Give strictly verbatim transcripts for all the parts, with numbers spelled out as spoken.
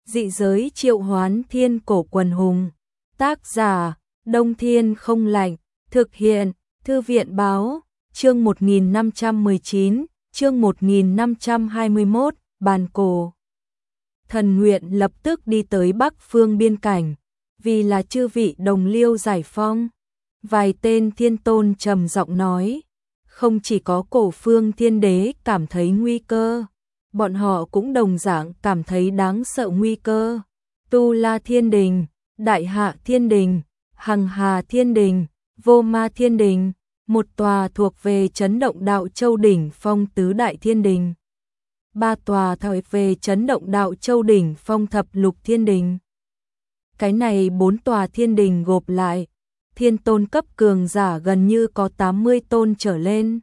Dị giới triệu hoán thiên cổ quần hùng. Tác giả, Đông Thiên không lạnh. Thực hiện, Thư viện báo, chương một nghìn năm trăm mười chín, chương một nghìn năm trăm hai mươi mốt, bàn cổ. Thần nguyện lập tức đi tới Bắc phương biên cảnh, vì là chư vị đồng liêu giải phong. Vài tên thiên tôn trầm giọng nói, không chỉ có cổ phương thiên đế cảm thấy nguy cơ, bọn họ cũng đồng dạng cảm thấy đáng sợ nguy cơ. Tu La Thiên Đình, Đại Hạ Thiên Đình, Hằng Hà Thiên Đình, Vô Ma Thiên Đình, một tòa thuộc về chấn động đạo châu đỉnh phong tứ đại thiên đình. Ba tòa thuộc về chấn động đạo châu đỉnh phong thập lục thiên đình. Cái này bốn tòa thiên đình gộp lại, thiên tôn cấp cường giả gần như có tám mươi tôn trở lên.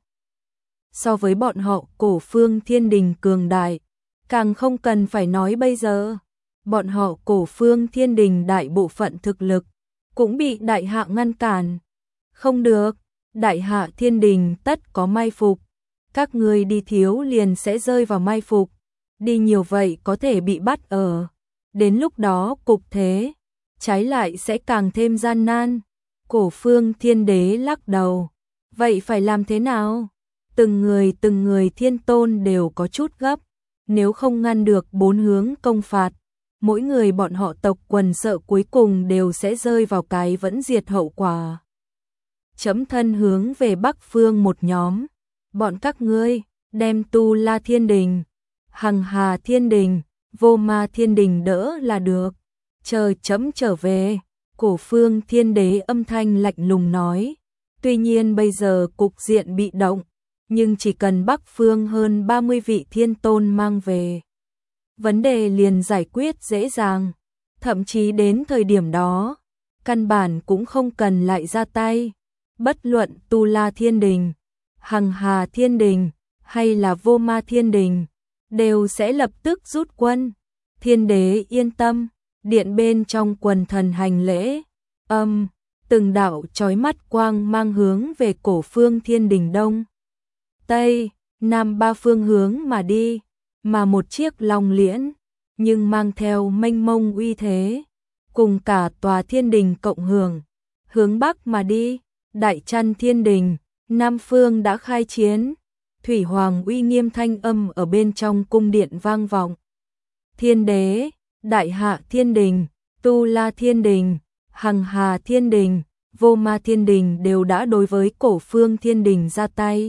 So với bọn họ cổ phương thiên đình cường đại, càng không cần phải nói bây giờ. Bọn họ cổ phương thiên đình đại bộ phận thực lực, cũng bị đại hạ ngăn cản. Không được, đại hạ thiên đình tất có mai phục. Các ngươi đi thiếu liền sẽ rơi vào mai phục. Đi nhiều vậy có thể bị bắt ở. Đến lúc đó cục thế, trái lại sẽ càng thêm gian nan. Cổ phương thiên đế lắc đầu. Vậy phải làm thế nào? Từng người từng người thiên tôn đều có chút gấp. Nếu không ngăn được bốn hướng công phạt, mỗi người bọn họ tộc quần sợ cuối cùng đều sẽ rơi vào cái vẫn diệt hậu quả. Chấm thân hướng về Bắc phương một nhóm. Bọn các ngươi, đem Tu La Thiên Đình, Hằng Hà Thiên Đình, Vô Ma Thiên Đình đỡ là được. Chờ chấm trở về, cổ phương thiên đế âm thanh lạnh lùng nói. Tuy nhiên bây giờ cục diện bị động, nhưng chỉ cần Bắc phương hơn ba mươi vị thiên tôn mang về, vấn đề liền giải quyết dễ dàng. Thậm chí đến thời điểm đó, căn bản cũng không cần lại ra tay. Bất luận Tu La Thiên Đình, Hằng Hà Thiên Đình hay là Vô Ma Thiên Đình đều sẽ lập tức rút quân. Thiên đế yên tâm. Điện bên trong quần thần hành lễ, âm, từng đạo chói mắt quang mang hướng về cổ phương thiên đình đông, tây, nam ba phương hướng mà đi, mà một chiếc long liễn, nhưng mang theo mênh mông uy thế, cùng cả tòa thiên đình cộng hưởng, hướng bắc mà đi. Đại Trăn Thiên Đình, nam phương đã khai chiến, thủy hoàng uy nghiêm thanh âm ở bên trong cung điện vang vọng. Thiên đế, Đại Hạ Thiên Đình, Tu La Thiên Đình, Hằng Hà Thiên Đình, Vô Ma Thiên Đình đều đã đối với cổ phương thiên đình ra tay.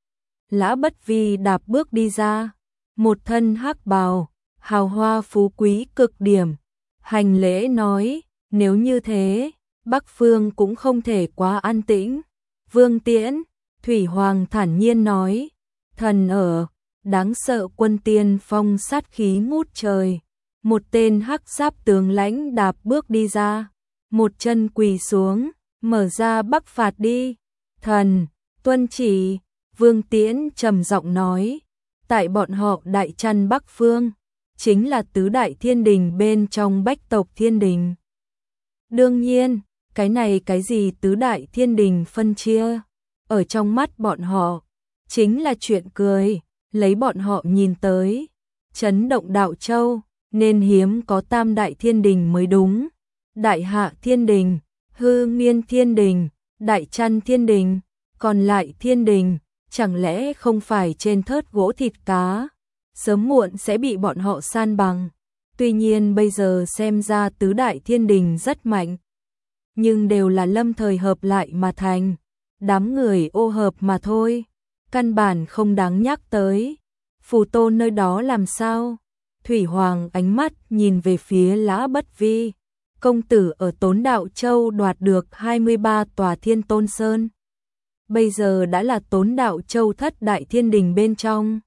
Lã Bất Vi đạp bước đi ra, một thân hắc bào, hào hoa phú quý cực điểm, hành lễ nói, nếu như thế, Bắc phương cũng không thể quá an tĩnh. Vương Tiễn, Thủy Hoàng thản nhiên nói, thần ở, đáng sợ quân tiên phong sát khí ngút trời. Một tên hắc giáp tướng lãnh đạp bước đi ra, một chân quỳ xuống, mở ra bắc phạt đi. Thần, tuân chỉ. Vương Tiễn trầm giọng nói, tại bọn họ Đại Trăn Bắc phương, chính là tứ đại thiên đình bên trong bách tộc thiên đình. Đương nhiên, cái này cái gì tứ đại thiên đình phân chia, ở trong mắt bọn họ, chính là chuyện cười, lấy bọn họ nhìn tới, chấn động đạo châu, nên hiếm có tam đại thiên đình mới đúng. Đại Hạ Thiên Đình, Hư Miên Thiên Đình, Đại Trăn Thiên Đình, còn lại thiên đình, chẳng lẽ không phải trên thớt gỗ thịt cá, sớm muộn sẽ bị bọn họ san bằng. Tuy nhiên bây giờ xem ra tứ đại thiên đình rất mạnh, nhưng đều là lâm thời hợp lại mà thành, đám người ô hợp mà thôi, căn bản không đáng nhắc tới. Phù Tôn nơi đó làm sao? Thủy Hoàng ánh mắt nhìn về phía Lã Bất Vi, công tử ở Tốn Đạo Châu đoạt được hai mươi ba tòa thiên tôn sơn. Bây giờ đã là Tốn Đạo Châu thất đại thiên đình bên trong.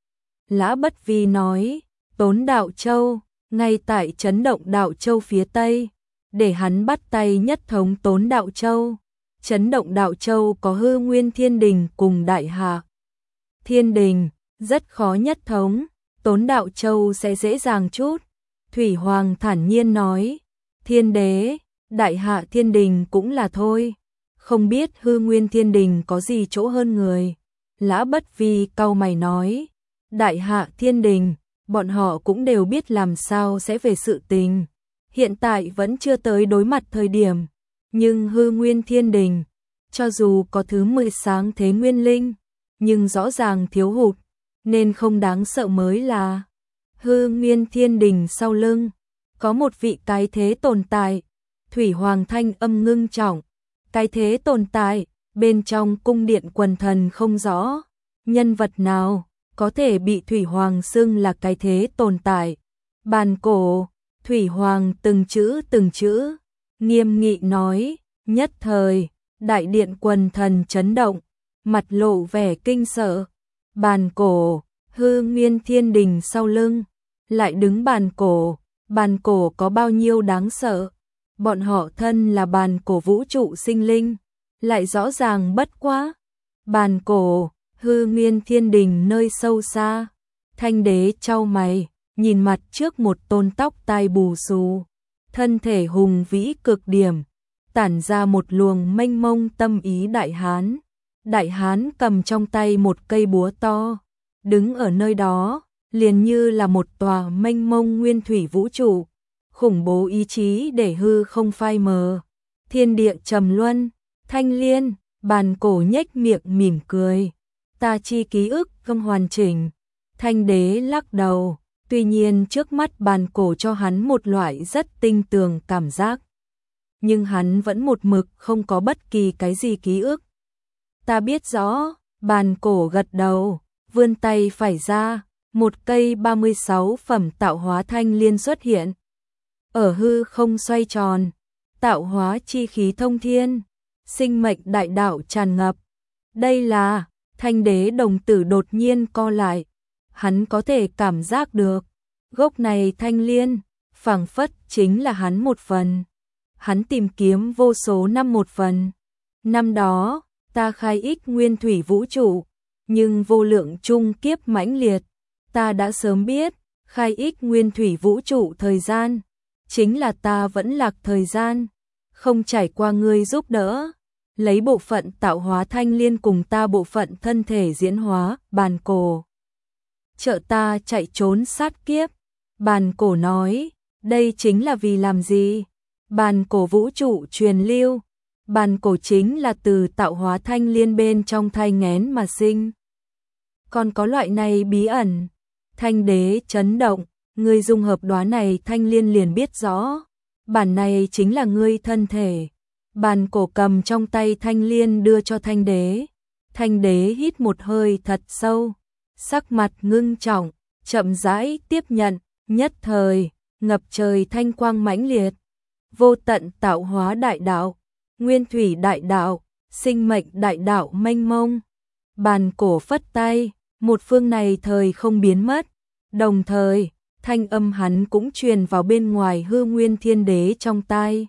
Lã Bất Vi nói, Tốn Đạo Châu, ngay tại chấn động Đạo Châu phía Tây, để hắn bắt tay nhất thống Tốn Đạo Châu. Chấn động Đạo Châu có Hư Nguyên Thiên Đình cùng Đại Hạ Thiên Đình, rất khó nhất thống. Tốn Đạo Châu sẽ dễ dàng chút. Thủy Hoàng thản nhiên nói, Thiên đế, Đại Hạ Thiên Đình cũng là thôi, không biết Hư Nguyên Thiên Đình có gì chỗ hơn người. Lã Bất Vi cau mày nói, Đại Hạ Thiên Đình, bọn họ cũng đều biết làm sao sẽ về sự tình. Hiện tại vẫn chưa tới đối mặt thời điểm, nhưng hư nguyên thiên đình, cho dù có thứ mười sáng thế nguyên linh, nhưng rõ ràng thiếu hụt, nên không đáng sợ mới là. Hư nguyên thiên đình sau lưng, có một vị cái thế tồn tại, Thủy Hoàng thanh âm ngưng trọng, cái thế tồn tại, bên trong cung điện quần thần không rõ, nhân vật nào có thể bị Thủy Hoàng xưng là cái thế tồn tại. Bàn cổ, Thủy Hoàng từng chữ từng chữ, nghiêm nghị nói, nhất thời, đại điện quần thần chấn động, mặt lộ vẻ kinh sợ. Bàn cổ, hư nguyên thiên đình sau lưng, lại đứng bàn cổ, bàn cổ có bao nhiêu đáng sợ. Bọn họ thân là bàn cổ vũ trụ sinh linh, lại rõ ràng bất quá. Bàn cổ, hư nguyên thiên đình nơi sâu xa, Thanh đế chau mày, nhìn mặt trước một tôn tóc tai bù xù, thân thể hùng vĩ cực điểm, tản ra một luồng mênh mông tâm ý đại hán. Đại hán cầm trong tay một cây búa to, đứng ở nơi đó, liền như là một tòa mênh mông nguyên thủy vũ trụ, khủng bố ý chí để hư không phai mờ. Thiên địa trầm luân, Thanh Liên, bàn cổ nhếch miệng mỉm cười. Ta chi ký ức không hoàn chỉnh. Thanh đế lắc đầu, tuy nhiên trước mắt bàn cổ cho hắn một loại rất tinh tường cảm giác. Nhưng hắn vẫn một mực không có bất kỳ cái gì ký ức. Ta biết rõ, bàn cổ gật đầu, vươn tay phải ra, một cây ba mươi sáu phẩm tạo hóa thanh liên xuất hiện. Ở hư không xoay tròn, tạo hóa chi khí thông thiên, sinh mệnh đại đạo tràn ngập. Đây là, Thanh đế đồng tử đột nhiên co lại, hắn có thể cảm giác được, gốc này thanh liên, phảng phất chính là hắn một phần. Hắn tìm kiếm vô số năm một phần. Năm đó, ta khai ích nguyên thủy vũ trụ, nhưng vô lượng chung kiếp mãnh liệt, ta đã sớm biết, khai ích nguyên thủy vũ trụ thời gian, chính là ta vẫn lạc thời gian, không trải qua ngươi giúp đỡ, lấy bộ phận tạo hóa thanh liên cùng ta bộ phận thân thể diễn hóa, bàn cổ. Trợ ta chạy trốn sát kiếp, bàn cổ nói, đây chính là vì làm gì? Bàn cổ vũ trụ truyền lưu, bàn cổ chính là từ tạo hóa thanh liên bên trong thai nghén mà sinh. Còn có loại này bí ẩn, Thanh đế chấn động, ngươi dung hợp đóa này thanh liên liền biết rõ, bản này chính là ngươi thân thể. Bàn cổ cầm trong tay thanh liên đưa cho thanh đế, thanh đế hít một hơi thật sâu, sắc mặt ngưng trọng, chậm rãi tiếp nhận, nhất thời, ngập trời thanh quang mãnh liệt, vô tận tạo hóa đại đạo, nguyên thủy đại đạo, sinh mệnh đại đạo mênh mông. Bàn cổ phất tay, một phương này thời không biến mất, đồng thời, thanh âm hắn cũng truyền vào bên ngoài hư nguyên thiên đế trong tai.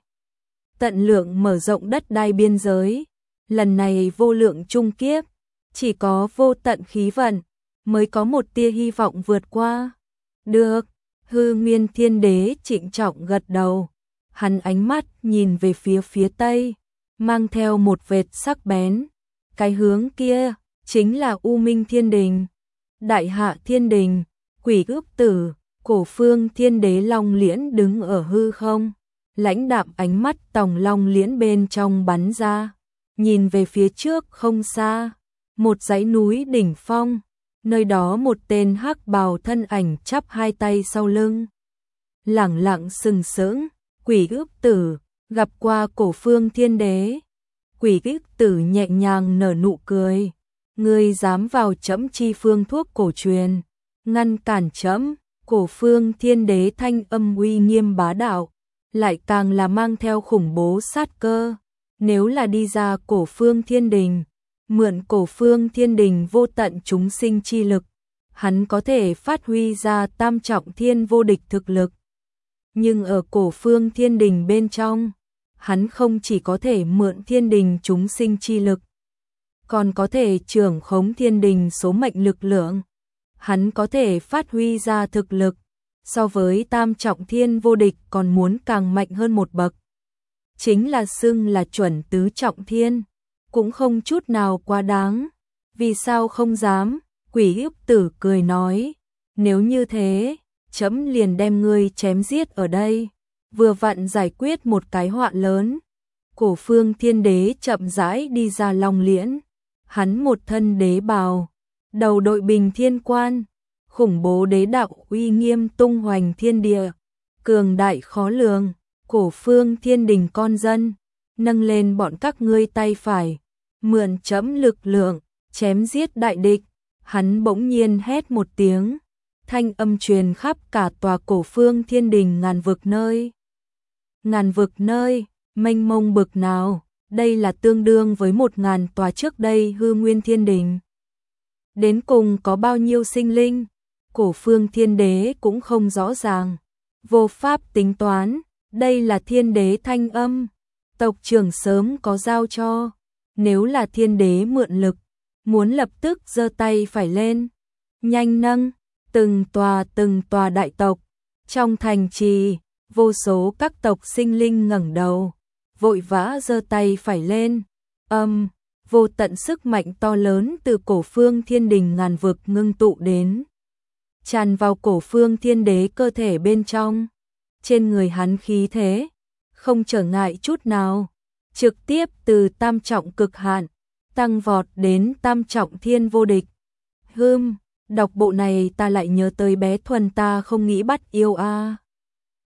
Tận lượng mở rộng đất đai biên giới, lần này vô lượng chung kiếp, chỉ có vô tận khí vận, mới có một tia hy vọng vượt qua. Được, hư nguyên thiên đế trịnh trọng gật đầu, hắn ánh mắt nhìn về phía phía tây, mang theo một vệt sắc bén, cái hướng kia, chính là U Minh Thiên Đình, Đại Hạ Thiên Đình, Quỷ Ước Tử, Cổ Phương Thiên Đế Long Liễn đứng ở hư không. Lãnh đạm ánh mắt tòng long liễn bên trong bắn ra, nhìn về phía trước không xa, một dãy núi đỉnh phong, nơi đó một tên hắc bào thân ảnh chắp hai tay sau lưng. Lẳng lặng sừng sững, Quỷ Ước Tử, gặp qua Cổ Phương Thiên Đế. Quỷ Ước Tử nhẹ nhàng nở nụ cười, ngươi dám vào trẫm chi phương thuốc cổ truyền, ngăn cản trẫm. Cổ Phương Thiên Đế thanh âm uy nghiêm bá đạo, lại càng là mang theo khủng bố sát cơ. Nếu là đi ra Cổ Phương Thiên Đình, mượn Cổ Phương Thiên Đình vô tận chúng sinh chi lực, hắn có thể phát huy ra tam trọng thiên vô địch thực lực. Nhưng ở Cổ Phương Thiên Đình bên trong, hắn không chỉ có thể mượn thiên đình chúng sinh chi lực, còn có thể trưởng khống thiên đình số mệnh lực lượng. Hắn có thể phát huy ra thực lực so với tam trọng thiên vô địch còn muốn càng mạnh hơn một bậc. Chính là xưng là chuẩn tứ trọng thiên, cũng không chút nào quá đáng. Vì sao không dám? Quỷ Ước Tử cười nói, Nếu như thế, chấm liền đem ngươi chém giết ở đây, vừa vặn giải quyết một cái họa lớn. Cổ Phương Thiên Đế chậm rãi đi ra Long Liễn, hắn một thân đế bào, đầu đội bình thiên quan, khủng bố đế đạo uy nghiêm tung hoành thiên địa, cường đại khó lường. Cổ Phương Thiên Đình con dân, nâng lên bọn các ngươi tay phải, mượn chấm lực lượng, chém giết đại địch. Hắn bỗng nhiên hét một tiếng, thanh âm truyền khắp cả tòa Cổ Phương Thiên Đình ngàn vực nơi. Ngàn vực nơi, mênh mông bực nào, đây là tương đương với một ngàn tòa trước đây hư nguyên thiên đình. Đến cùng có bao nhiêu sinh linh, Cổ Phương Thiên Đế cũng không rõ ràng, vô pháp tính toán, đây là thiên đế thanh âm, tộc trưởng sớm có giao cho, nếu là thiên đế mượn lực, muốn lập tức giơ tay phải lên, nhanh nâng, từng tòa từng tòa đại tộc, trong thành trì, vô số các tộc sinh linh ngẩng đầu, vội vã giơ tay phải lên, âm, vô tận sức mạnh to lớn từ Cổ Phương Thiên Đình ngàn vực ngưng tụ đến, tràn vào Cổ Phương Thiên Đế cơ thể bên trong, trên người hắn khí thế, không trở ngại chút nào, trực tiếp từ tam trọng cực hạn, tăng vọt đến tam trọng thiên vô địch. Hừm, đọc bộ này ta lại nhớ tới bé Thuần ta không nghĩ bắt yêu a.